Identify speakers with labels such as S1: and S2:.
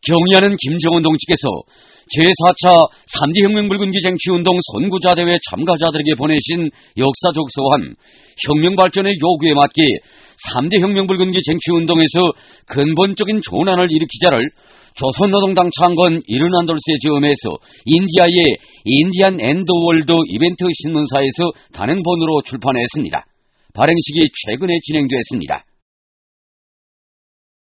S1: 경의하는 김정은 동지께서 제4차 3대 혁명불군기 쟁취운동 선구자대회 참가자들에게 보내신 역사적 서한 혁명 발전의 요구에 맞게 3대 혁명불군기 쟁취운동에서 근본적인 전환을 일으키자를 조선노동당 창건 70돌세 즈음에서 인디아의 인디안 앤드 월드 이벤트 신문사에서 단행본으로 출판했습니다. 발행식이 최근에 진행됐습니다.